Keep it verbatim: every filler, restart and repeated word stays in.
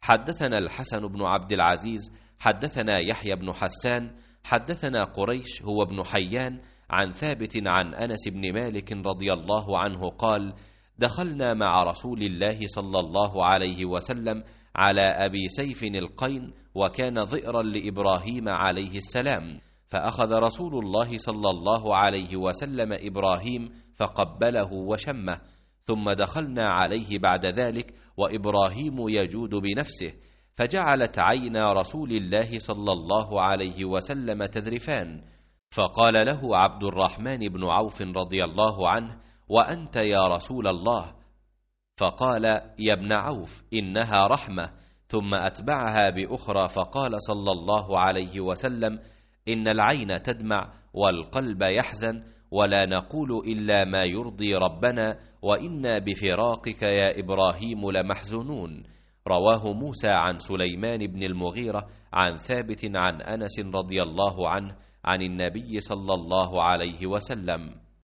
حدثنا الحسن بن عبد العزيز حدثنا يحيى بن حسان حدثنا قريش هو ابن حيان عن ثابت عن أنس بن مالك رضي الله عنه قال: دخلنا مع رسول الله صلى الله عليه وسلم على أبي سيف القين، وكان ضئرا لإبراهيم عليه السلام، فأخذ رسول الله صلى الله عليه وسلم إبراهيم فقبله وشمه، ثم دخلنا عليه بعد ذلك وإبراهيم يجود بنفسه، فجعلت عينا رسول الله صلى الله عليه وسلم تذرفان، فقال له عبد الرحمن بن عوف رضي الله عنه: وأنت يا رسول الله؟ فقال: يا ابن عوف، إنها رحمة. ثم أتبعها بأخرى فقال صلى الله عليه وسلم: إن العين تدمع والقلب يحزن، ولا نقول إلا ما يرضي ربنا، وإنا بفراقك يا إبراهيم لمحزونون. رواه موسى عن سليمان بن المغيرة عن ثابت عن أنس رضي الله عنه عن النبي صلى الله عليه وسلم.